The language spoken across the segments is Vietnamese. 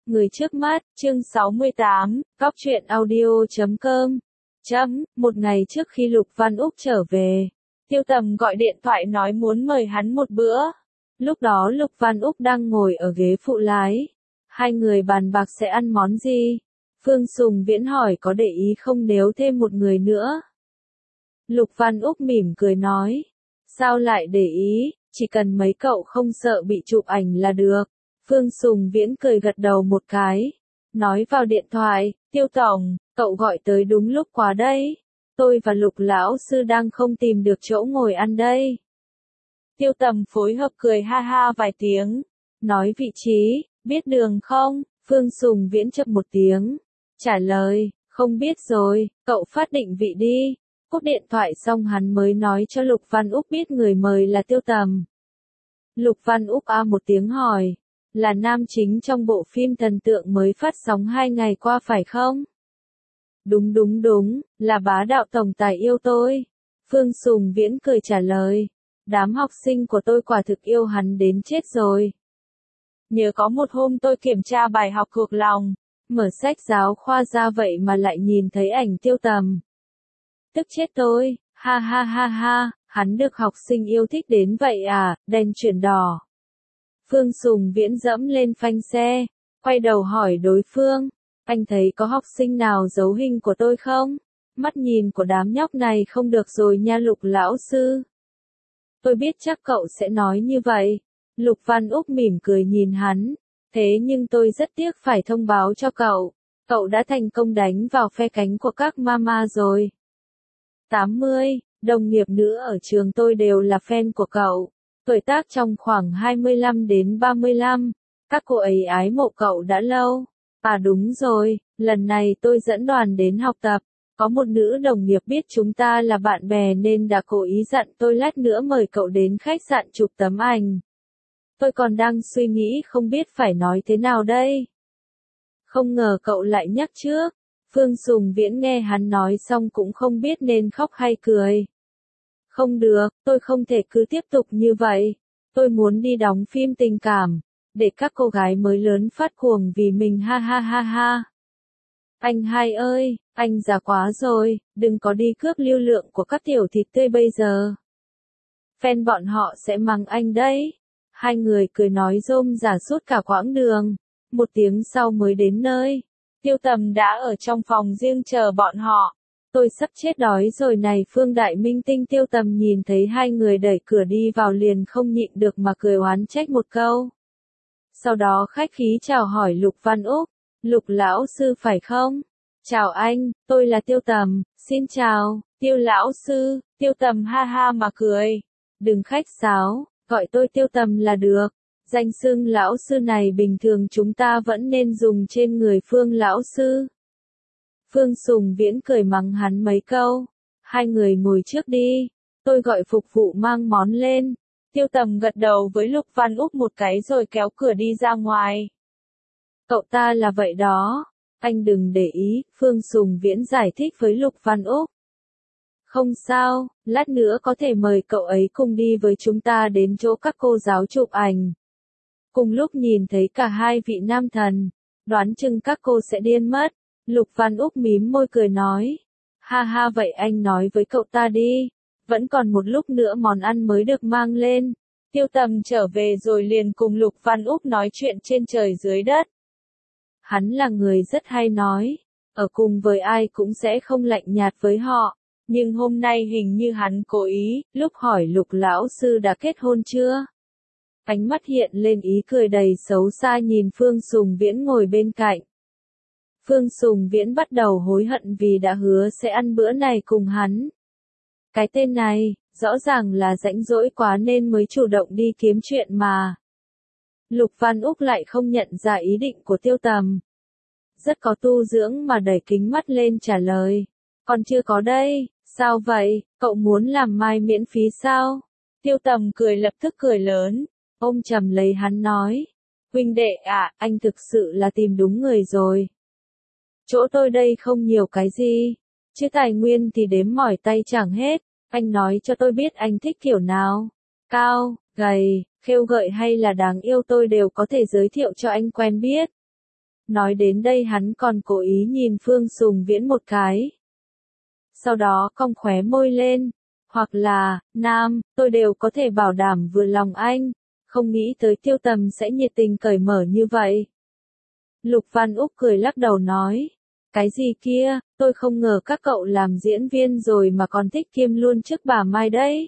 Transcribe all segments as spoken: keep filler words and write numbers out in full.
Người trước mắt, chương sáu mươi tám, góc truyện audio chấm com. Chấm, một ngày trước khi Lục Văn Úc trở về, Tiêu Tầm gọi điện thoại nói muốn mời hắn một bữa. Lúc đó Lục Văn Úc đang ngồi ở ghế phụ lái. Hai người bàn bạc sẽ ăn món gì. Phương Sùng Viễn hỏi có để ý không nếu thêm một người nữa. Lục Văn Úc mỉm cười nói. Sao lại để ý, chỉ cần mấy cậu không sợ bị chụp ảnh là được. Phương Sùng Viễn cười gật đầu một cái. Nói vào điện thoại, Tiêu Tổng, cậu gọi tới đúng lúc quá đây. Tôi và Lục Lão Sư đang không tìm được chỗ ngồi ăn đây. Tiêu Tầm phối hợp cười ha ha vài tiếng. Nói vị trí, biết đường không? Phương Sùng Viễn chậm một tiếng. Trả lời, không biết rồi, cậu phát định vị đi. Cúp điện thoại xong hắn mới nói cho Lục Văn Úc biết người mời là Tiêu Tầm. Lục Văn Úc a một tiếng hỏi. Là nam chính trong bộ phim thần tượng mới phát sóng hai ngày qua phải không? Đúng đúng đúng, là bá đạo tổng tài yêu tôi. Phương Sùng Viễn cười trả lời. Đám học sinh của tôi quả thực yêu hắn đến chết rồi. Nhớ có một hôm tôi kiểm tra bài học thuộc lòng, mở sách giáo khoa ra vậy mà lại nhìn thấy ảnh Tiêu Tầm. Tức chết tôi, ha ha ha ha, hắn được học sinh yêu thích đến vậy à, đèn chuyển đỏ. Phương Sùng Viễn dẫm lên phanh xe, quay đầu hỏi đối phương, anh thấy có học sinh nào giấu hình của tôi không? Mắt nhìn của đám nhóc này không được rồi nha Lục Lão Sư. Tôi biết chắc cậu sẽ nói như vậy. Lục Văn Úc mỉm cười nhìn hắn, thế nhưng tôi rất tiếc phải thông báo cho cậu, cậu đã thành công đánh vào phe cánh của các mama rồi. tám mươi, đồng nghiệp nữ ở trường tôi đều là fan của cậu. Tuổi tác trong khoảng hai mươi lăm đến ba mươi lăm, các cô ấy ái mộ cậu đã lâu. À đúng rồi, lần này tôi dẫn đoàn đến học tập, có một nữ đồng nghiệp biết chúng ta là bạn bè nên đã cố ý dặn tôi lát nữa mời cậu đến khách sạn chụp tấm ảnh. Tôi còn đang suy nghĩ không biết phải nói thế nào đây. Không ngờ cậu lại nhắc trước. Phương Sùng Viễn nghe hắn nói xong cũng không biết nên khóc hay cười. Không được, tôi không thể cứ tiếp tục như vậy. Tôi muốn đi đóng phim tình cảm, để các cô gái mới lớn phát cuồng vì mình ha ha ha ha. Anh hai ơi, anh già quá rồi, đừng có đi cướp lưu lượng của các tiểu thịt tươi bây giờ. Fan bọn họ sẽ mắng anh đấy. Hai người cười nói rôm rả suốt cả quãng đường. Một tiếng sau mới đến nơi. Tiêu Tầm đã ở trong phòng riêng chờ bọn họ. Tôi sắp chết đói rồi này. Phương Đại Minh Tinh Tiêu Tầm nhìn thấy hai người đẩy cửa đi vào liền không nhịn được mà cười oán trách một câu. Sau đó khách khí chào hỏi Lục Văn Úc. Lục Lão Sư phải không? Chào anh, tôi là Tiêu Tầm. Xin chào, Tiêu Lão Sư. Tiêu Tầm ha ha mà cười. Đừng khách sáo, gọi tôi Tiêu Tầm là được. Danh xưng Lão Sư này bình thường chúng ta vẫn nên dùng trên người Phương Lão Sư. Phương Sùng Viễn cười mắng hắn mấy câu. Hai người ngồi trước đi. Tôi gọi phục vụ mang món lên. Tiêu Tầm gật đầu với Lục Văn Úc một cái rồi kéo cửa đi ra ngoài. Cậu ta là vậy đó. Anh đừng để ý, Phương Sùng Viễn giải thích với Lục Văn Úc. Không sao, lát nữa có thể mời cậu ấy cùng đi với chúng ta đến chỗ các cô giáo chụp ảnh. Cùng lúc nhìn thấy cả hai vị nam thần, đoán chừng các cô sẽ điên mất. Lục Văn Úc mím môi cười nói. Ha ha vậy anh nói với cậu ta đi. Vẫn còn một lúc nữa món ăn mới được mang lên. Tiêu Tầm trở về rồi liền cùng Lục Văn Úc nói chuyện trên trời dưới đất. Hắn là người rất hay nói. Ở cùng với ai cũng sẽ không lạnh nhạt với họ. Nhưng hôm nay hình như hắn cố ý, lúc hỏi Lục Lão Sư đã kết hôn chưa? Ánh mắt hiện lên ý cười đầy xấu xa nhìn Phương Sùng Viễn ngồi bên cạnh. Phương Sùng Viễn bắt đầu hối hận vì đã hứa sẽ ăn bữa này cùng hắn. Cái tên này, rõ ràng là rãnh rỗi quá nên mới chủ động đi kiếm chuyện mà. Lục Văn Úc lại không nhận ra ý định của Tiêu Tầm. Rất có tu dưỡng mà đẩy kính mắt lên trả lời. Còn chưa có đây, sao vậy, cậu muốn làm mai miễn phí sao? Tiêu Tầm cười lập tức cười lớn, ôm chầm lấy hắn nói. Huynh đệ ạ, anh thực sự là tìm đúng người rồi. Chỗ tôi đây không nhiều cái gì, chứ tài nguyên thì đếm mỏi tay chẳng hết. Anh nói cho tôi biết anh thích kiểu nào. Cao, gầy, khêu gợi hay là đáng yêu tôi đều có thể giới thiệu cho anh quen biết. Nói đến đây hắn còn cố ý nhìn Phương Sùng Viễn một cái. Sau đó cong khóe môi lên. Hoặc là, nam, tôi đều có thể bảo đảm vừa lòng anh. Không nghĩ tới Tiêu Tầm sẽ nhiệt tình cởi mở như vậy. Lục Văn Úc cười lắc đầu nói. Cái gì kia, tôi không ngờ các cậu làm diễn viên rồi mà còn thích kiêm luôn trước bà Mai đấy.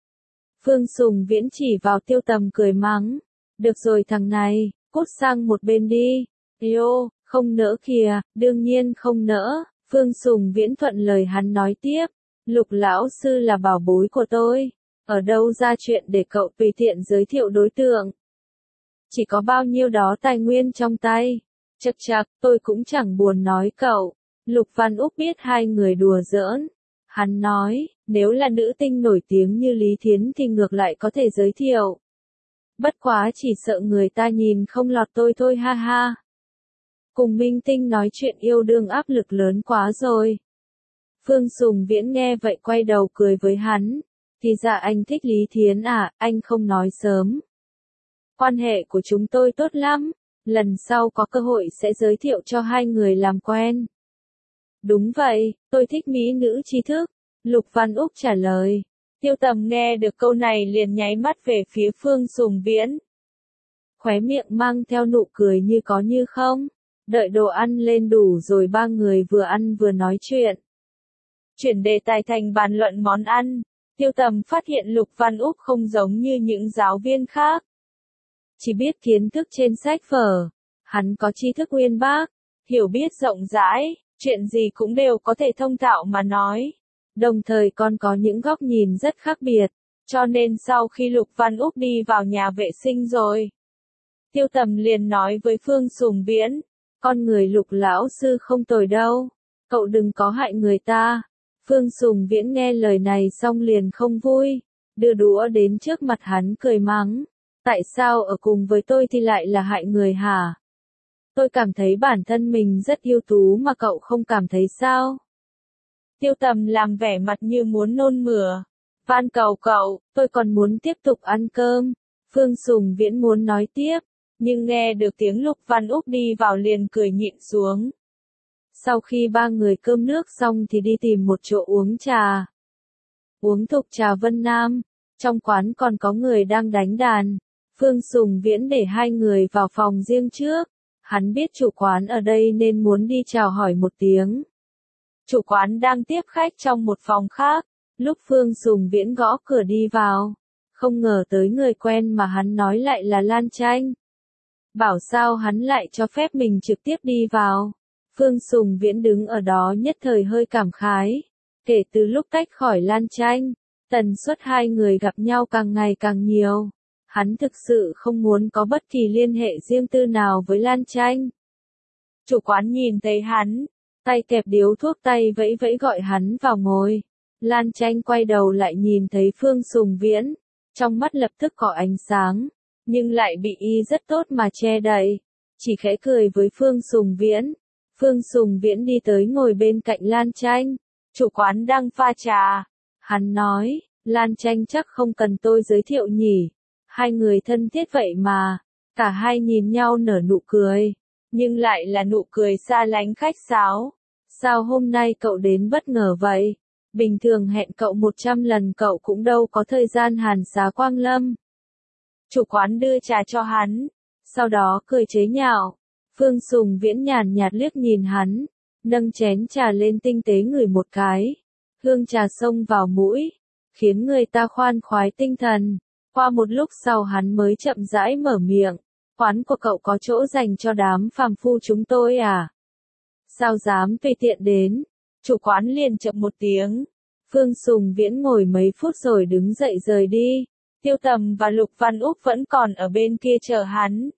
Phương Sùng Viễn chỉ vào Tiêu Tầm cười mắng. Được rồi thằng này, cút sang một bên đi. Yêu, không nỡ kìa, đương nhiên không nỡ. Phương Sùng Viễn thuận lời hắn nói tiếp. Lục lão sư là bảo bối của tôi. Ở đâu ra chuyện để cậu tùy tiện giới thiệu đối tượng. Chỉ có bao nhiêu đó tài nguyên trong tay. Chậc chậc, tôi cũng chẳng buồn nói cậu. Lục Văn Úc biết hai người đùa giỡn. Hắn nói, nếu là nữ tinh nổi tiếng như Lý Thiến thì ngược lại có thể giới thiệu. Bất quá chỉ sợ người ta nhìn không lọt tôi thôi ha ha. Cùng minh tinh nói chuyện yêu đương áp lực lớn quá rồi. Phương Sùng Viễn nghe vậy quay đầu cười với hắn. Thì ra anh thích Lý Thiến à, anh không nói sớm. Quan hệ của chúng tôi tốt lắm. Lần sau có cơ hội sẽ giới thiệu cho hai người làm quen. Đúng vậy, tôi thích mỹ nữ trí thức. Lục Văn Úc trả lời. Tiêu Tầm nghe được câu này liền nháy mắt về phía Phương Sùng Viễn. Khóe miệng mang theo nụ cười như có như không. Đợi đồ ăn lên đủ rồi ba người vừa ăn vừa nói chuyện. Chuyển đề tài thành bàn luận món ăn. Tiêu Tầm phát hiện Lục Văn Úc không giống như những giáo viên khác. Chỉ biết kiến thức trên sách vở. Hắn có tri thức uyên bác, hiểu biết rộng rãi, chuyện gì cũng đều có thể thông thạo mà nói. Đồng thời còn có những góc nhìn rất khác biệt. Cho nên sau khi Lục Văn Úc đi vào nhà vệ sinh rồi, Tiêu Tầm liền nói với Phương Sùng Viễn. Con người Lục lão sư không tồi đâu. Cậu đừng có hại người ta. Phương Sùng Viễn nghe lời này xong liền không vui. Đưa đũa đến trước mặt hắn cười mắng. Tại sao ở cùng với tôi thì lại là hại người hả? Tôi cảm thấy bản thân mình rất ưu tú mà cậu không cảm thấy sao? Tiêu Tầm làm vẻ mặt như muốn nôn mửa. Van cầu cậu, tôi còn muốn tiếp tục ăn cơm. Phương Sùng Viễn muốn nói tiếp, nhưng nghe được tiếng Lục Văn Úc đi vào liền cười nhịn xuống. Sau khi ba người cơm nước xong thì đi tìm một chỗ uống trà. Uống thục trà Vân Nam, trong quán còn có người đang đánh đàn. Phương Sùng Viễn để hai người vào phòng riêng trước. Hắn biết chủ quán ở đây nên muốn đi chào hỏi một tiếng. Chủ quán đang tiếp khách trong một phòng khác. Lúc Phương Sùng Viễn gõ cửa đi vào, không ngờ tới người quen mà hắn nói lại là Lan Tranh. Bảo sao hắn lại cho phép mình trực tiếp đi vào. Phương Sùng Viễn đứng ở đó nhất thời hơi cảm khái. Kể từ lúc tách khỏi Lan Tranh, tần suất hai người gặp nhau càng ngày càng nhiều. Hắn thực sự không muốn có bất kỳ liên hệ riêng tư nào với Lan Tranh. Chủ quán nhìn thấy hắn, tay kẹp điếu thuốc tay vẫy vẫy gọi hắn vào ngồi. Lan Tranh quay đầu lại nhìn thấy Phương Sùng Viễn, trong mắt lập tức có ánh sáng, nhưng lại bị y rất tốt mà che đậy, chỉ khẽ cười với Phương Sùng Viễn. Phương Sùng Viễn đi tới ngồi bên cạnh Lan Tranh, chủ quán đang pha trà. Hắn nói, Lan Tranh chắc không cần tôi giới thiệu nhỉ, hai người thân thiết vậy mà. Cả hai nhìn nhau nở nụ cười, nhưng lại là nụ cười xa lánh khách sáo. Sao hôm nay cậu đến bất ngờ vậy? Bình thường hẹn cậu một trăm lần cậu cũng đâu có thời gian hàn xá quang lâm. Chủ quán đưa trà cho hắn, sau đó cười chế nhạo. Phương Sùng Viễn nhàn nhạt liếc nhìn hắn, nâng chén trà lên tinh tế ngửi một cái. Hương trà xông vào mũi, khiến người ta khoan khoái tinh thần. Qua một lúc sau hắn mới chậm rãi mở miệng. Quán của cậu có chỗ dành cho đám phàm phu chúng tôi à? Sao dám tùy tiện đến? Chủ quán liền chậm một tiếng. Phương Sùng Viễn ngồi mấy phút rồi đứng dậy rời đi. Tiêu Tầm và Lục Văn Úc vẫn còn ở bên kia chờ hắn.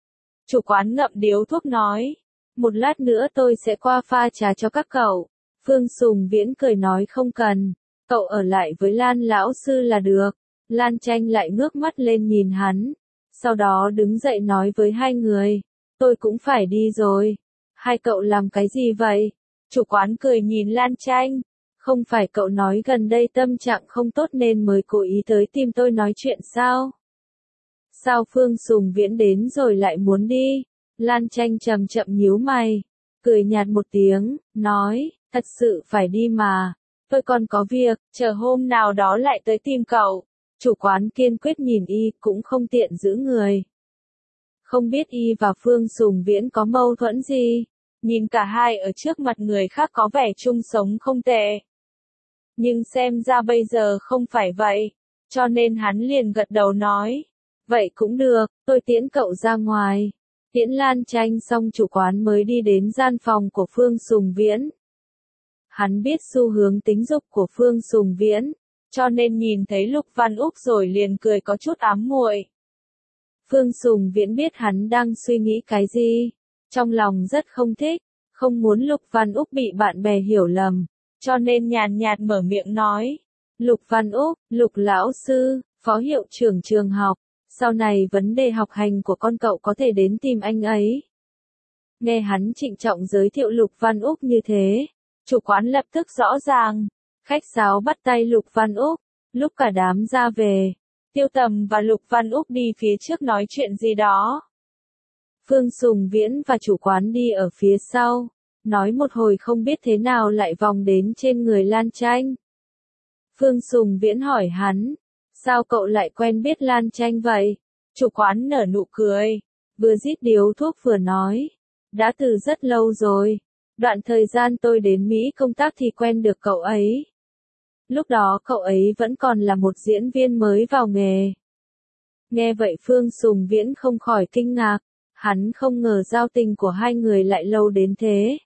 Chủ quán ngậm điếu thuốc nói. Một lát nữa tôi sẽ qua pha trà cho các cậu. Phương Sùng Viễn cười nói không cần. Cậu ở lại với Lan lão sư là được. Lan Tranh lại ngước mắt lên nhìn hắn. Sau đó đứng dậy nói với hai người. Tôi cũng phải đi rồi. Hai cậu làm cái gì vậy? Chủ quán cười nhìn Lan Tranh. Không phải cậu nói gần đây tâm trạng không tốt nên mới cố ý tới tìm tôi nói chuyện sao? Sao Phương Sùng Viễn đến rồi lại muốn đi? Lan Tranh chậm chậm nhíu mày, cười nhạt một tiếng, nói, thật sự phải đi mà, tôi còn có việc, chờ hôm nào đó lại tới tìm cậu. Chủ quán kiên quyết nhìn y, cũng không tiện giữ người. Không biết y và Phương Sùng Viễn có mâu thuẫn gì, nhìn cả hai ở trước mặt người khác có vẻ chung sống không tệ. Nhưng xem ra bây giờ không phải vậy, cho nên hắn liền gật đầu nói, vậy cũng được, tôi tiễn cậu ra ngoài. Tiễn Lan Tranh xong chủ quán mới đi đến gian phòng của Phương Sùng Viễn. Hắn biết xu hướng tính dục của Phương Sùng Viễn, cho nên nhìn thấy Lục Văn Úc rồi liền cười có chút ám muội. Phương Sùng Viễn biết hắn đang suy nghĩ cái gì, trong lòng rất không thích, không muốn Lục Văn Úc bị bạn bè hiểu lầm, cho nên nhàn nhạt mở miệng nói, Lục Văn Úc, Lục lão sư, phó hiệu trưởng trường học, sau này vấn đề học hành của con cậu có thể đến tìm anh ấy. Nghe hắn trịnh trọng giới thiệu Lục Văn Úc như thế, chủ quán lập tức rõ ràng, khách sáo bắt tay Lục Văn Úc, lúc cả đám ra về, Tiêu Tầm và Lục Văn Úc đi phía trước nói chuyện gì đó. Phương Sùng Viễn và chủ quán đi ở phía sau, nói một hồi không biết thế nào lại vòng đến trên người Lan Tranh. Phương Sùng Viễn hỏi hắn, sao cậu lại quen biết Lan Tranh vậy? Chủ quán nở nụ cười, vừa rít điếu thuốc vừa nói, đã từ rất lâu rồi, đoạn thời gian tôi đến Mỹ công tác thì quen được cậu ấy. Lúc đó cậu ấy vẫn còn là một diễn viên mới vào nghề. Nghe vậy Phương Sùng Viễn không khỏi kinh ngạc, hắn không ngờ giao tình của hai người lại lâu đến thế.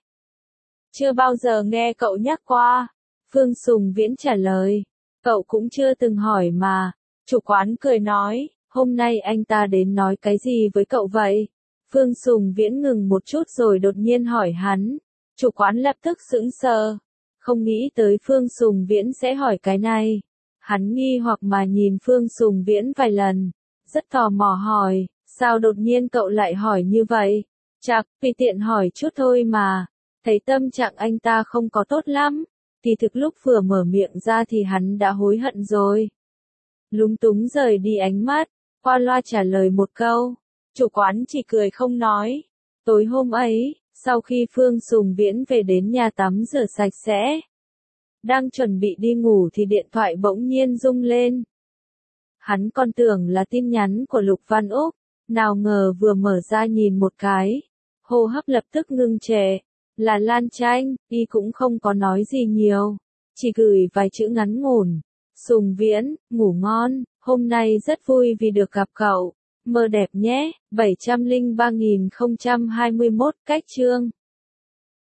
Chưa bao giờ nghe cậu nhắc qua. Phương Sùng Viễn trả lời, cậu cũng chưa từng hỏi mà. Chủ quán cười nói, hôm nay anh ta đến nói cái gì với cậu vậy? Phương Sùng Viễn ngừng một chút rồi đột nhiên hỏi hắn. Chủ quán lập tức sững sờ, không nghĩ tới Phương Sùng Viễn sẽ hỏi cái này. Hắn nghi hoặc mà nhìn Phương Sùng Viễn vài lần, rất tò mò hỏi, sao đột nhiên cậu lại hỏi như vậy? Chạc, vì tiện hỏi chút thôi mà, thấy tâm trạng anh ta không có tốt lắm, thì thực lúc vừa mở miệng ra thì hắn đã hối hận rồi. Lúng túng rời đi ánh mắt, qua loa trả lời một câu, chủ quán chỉ cười không nói. Tối hôm ấy, sau khi Phương Sùng Viễn về đến nhà tắm rửa sạch sẽ, đang chuẩn bị đi ngủ thì điện thoại bỗng nhiên rung lên. Hắn còn tưởng là tin nhắn của Lục Văn Úc, nào ngờ vừa mở ra nhìn một cái, hô hấp lập tức ngưng trệ, là Lan Tranh, y cũng không có nói gì nhiều, chỉ gửi vài chữ ngắn ngủn, Sùng Viễn, ngủ ngon, hôm nay rất vui vì được gặp cậu, mơ đẹp nhé, bảy trăm lẻ ba nghìn không trăm hai mươi mốt cách chương.